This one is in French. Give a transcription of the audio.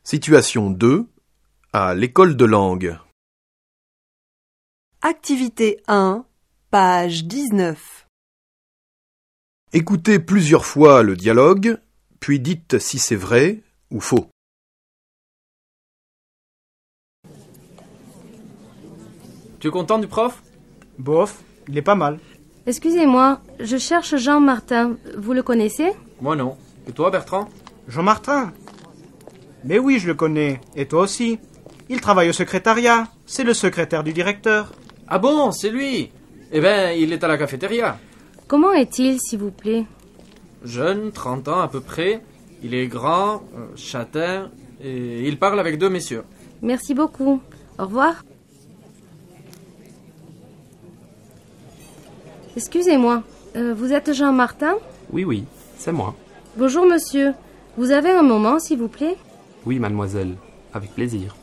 Situation 2. À l'école de langue. Activité 1, page 19. Écoutez plusieurs fois le dialogue, puis dites si c'est vrai ou faux. Tu es content du prof? Bof, il est pas mal. Excusez-moi, je cherche Jean-Martin. Vous le connaissez? Moi non. Et toi, Bertrand? Jean-Martin? Mais oui, je le connais. Et toi aussi. Il travaille au secrétariat. C'est le secrétaire du directeur. Ah bon, c'est lui? Eh ben, il est à la cafétéria. Comment est-il, s'il vous plaît? Jeune, 30 ans à peu près. Il est grand, châtain, et il parle avec deux messieurs. Merci beaucoup. Au revoir. Excusez-moi, vous êtes Jean-Martin? Oui, c'est moi. Bonjour monsieur. Vous avez un moment, s'il vous plaît? Oui, mademoiselle, avec plaisir.